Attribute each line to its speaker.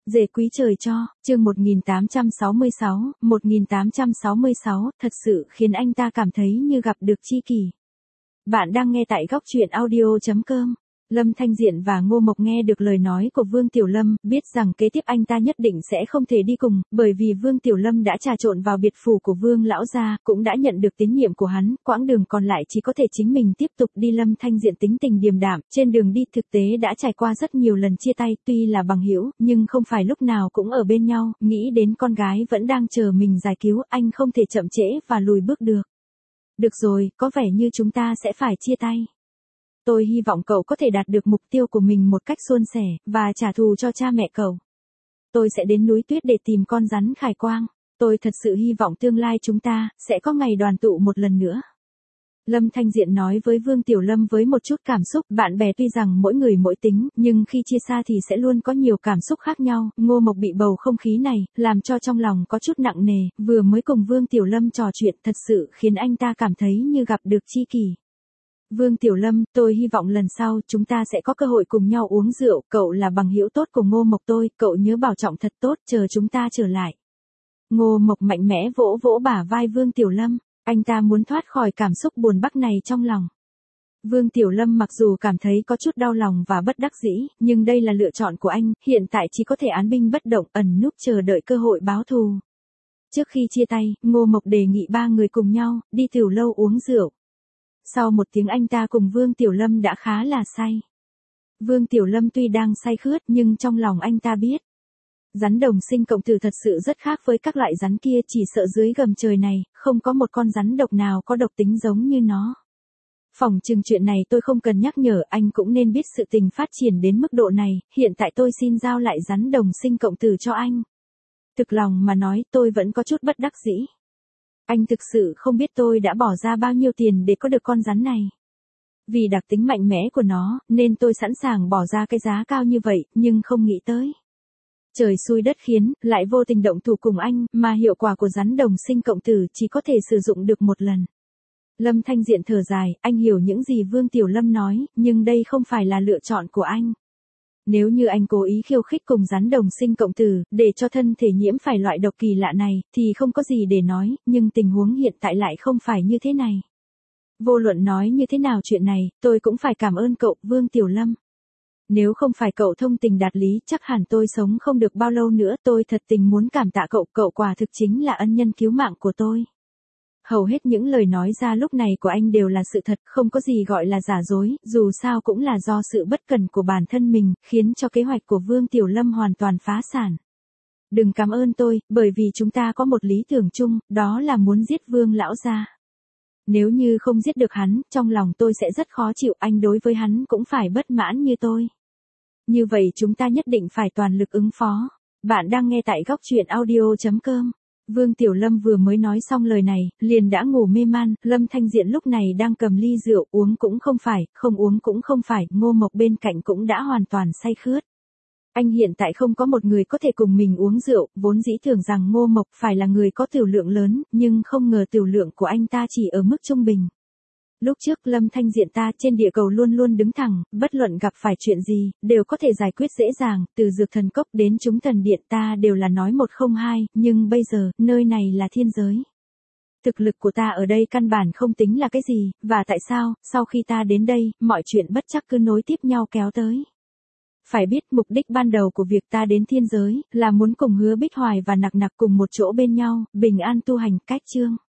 Speaker 1: Dề quý trời cho, chương 1866, thật sự khiến anh ta cảm thấy như gặp được tri kỷ. Bạn đang nghe tại góc truyện audio.com. Lâm Thanh Diện và Ngô Mộc nghe được lời nói của Vương Tiểu Lâm, biết rằng kế tiếp anh ta nhất định sẽ không thể đi cùng, bởi vì Vương Tiểu Lâm đã trà trộn vào biệt phủ của Vương lão gia, cũng đã nhận được tín nhiệm của hắn, quãng đường còn lại chỉ có thể chính mình tiếp tục đi. Lâm Thanh Diện tính tình điềm đạm, trên đường đi thực tế đã trải qua rất nhiều lần chia tay, tuy là bằng hữu, nhưng không phải lúc nào cũng ở bên nhau, nghĩ đến con gái vẫn đang chờ mình giải cứu, anh không thể chậm trễ và lùi bước được. Được rồi, có vẻ như chúng ta sẽ phải chia tay. Tôi hy vọng cậu có thể đạt được mục tiêu của mình một cách suôn sẻ, và trả thù cho cha mẹ cậu. Tôi sẽ đến núi tuyết để tìm con rắn Khải Quang. Tôi thật sự hy vọng tương lai chúng ta sẽ có ngày đoàn tụ một lần nữa. Lâm Thanh Diện nói với Vương Tiểu Lâm với một chút cảm xúc. Bạn bè tuy rằng mỗi người mỗi tính, nhưng khi chia xa thì sẽ luôn có nhiều cảm xúc khác nhau. Ngô Mộc bị bầu không khí này, làm cho trong lòng có chút nặng nề. Vừa mới cùng Vương Tiểu Lâm trò chuyện thật sự khiến anh ta cảm thấy như gặp được tri kỷ. Vương Tiểu Lâm, tôi hy vọng lần sau chúng ta sẽ có cơ hội cùng nhau uống rượu, cậu là bằng hữu tốt của Ngô Mộc tôi, cậu nhớ bảo trọng thật tốt, chờ chúng ta trở lại. Ngô Mộc mạnh mẽ vỗ vỗ bả vai Vương Tiểu Lâm, anh ta muốn thoát khỏi cảm xúc buồn bã này trong lòng. Vương Tiểu Lâm mặc dù cảm thấy có chút đau lòng và bất đắc dĩ, nhưng đây là lựa chọn của anh, hiện tại chỉ có thể án binh bất động, ẩn núp chờ đợi cơ hội báo thù. Trước khi chia tay, Ngô Mộc đề nghị ba người cùng nhau, đi tiểu lâu uống rượu. Sau một tiếng anh ta cùng Vương Tiểu Lâm đã khá là say. Vương Tiểu Lâm tuy đang say khướt nhưng trong lòng anh ta biết. Rắn đồng sinh cộng tử thật sự rất khác với các loại rắn kia, chỉ sợ dưới gầm trời này, không có một con rắn độc nào có độc tính giống như nó. Phỏng chừng chuyện này tôi không cần nhắc nhở, anh cũng nên biết sự tình phát triển đến mức độ này, hiện tại tôi xin giao lại rắn đồng sinh cộng tử cho anh. Thực lòng mà nói tôi vẫn có chút bất đắc dĩ. Anh thực sự không biết tôi đã bỏ ra bao nhiêu tiền để có được con rắn này. Vì đặc tính mạnh mẽ của nó, nên tôi sẵn sàng bỏ ra cái giá cao như vậy, nhưng không nghĩ tới. Trời xui đất khiến, lại vô tình động thủ cùng anh, mà hiệu quả của rắn đồng sinh cộng tử chỉ có thể sử dụng được một lần. Lâm Thanh Diện thở dài, anh hiểu những gì Vương Tiểu Lâm nói, nhưng đây không phải là lựa chọn của anh. Nếu như anh cố ý khiêu khích cùng rắn đồng sinh cộng tử, để cho thân thể nhiễm phải loại độc kỳ lạ này, thì không có gì để nói, nhưng tình huống hiện tại lại không phải như thế này. Vô luận nói như thế nào chuyện này, tôi cũng phải cảm ơn cậu, Vương Tiểu Lâm. Nếu không phải cậu thông tình đạt lý, chắc hẳn tôi sống không được bao lâu nữa, tôi thật tình muốn cảm tạ cậu, cậu quả thực chính là ân nhân cứu mạng của tôi. Hầu hết những lời nói ra lúc này của anh đều là sự thật, không có gì gọi là giả dối, dù sao cũng là do sự bất cẩn của bản thân mình, khiến cho kế hoạch của Vương Tiểu Lâm hoàn toàn phá sản. Đừng cảm ơn tôi, bởi vì chúng ta có một lý tưởng chung, đó là muốn giết Vương lão gia. Nếu như không giết được hắn, trong lòng tôi sẽ rất khó chịu, anh đối với hắn cũng phải bất mãn như tôi. Như vậy chúng ta nhất định phải toàn lực ứng phó. Bạn đang nghe tại góc truyện audio.com. Vương Tiểu Lâm vừa mới nói xong lời này, liền đã ngủ mê man, Lâm Thanh Diện lúc này đang cầm ly rượu, uống cũng không phải, không uống cũng không phải, Ngô Mộc bên cạnh cũng đã hoàn toàn say khướt. Anh hiện tại không có một người có thể cùng mình uống rượu, vốn dĩ tưởng rằng Ngô Mộc phải là người có tiểu lượng lớn, nhưng không ngờ tiểu lượng của anh ta chỉ ở mức trung bình. Lúc trước Lâm Thanh Diện ta trên địa cầu luôn luôn đứng thẳng, bất luận gặp phải chuyện gì, đều có thể giải quyết dễ dàng, từ dược thần cốc đến chúng thần điện ta đều là nói một không hai, nhưng bây giờ, nơi này là thiên giới. Thực lực của ta ở đây căn bản không tính là cái gì, và tại sao, sau khi ta đến đây, mọi chuyện bất chắc cứ nối tiếp nhau kéo tới. Phải biết mục đích ban đầu của việc ta đến thiên giới, là muốn cùng Hứa Bích Hoài và Nặc Nặc cùng một chỗ bên nhau, bình an tu hành. Cách chương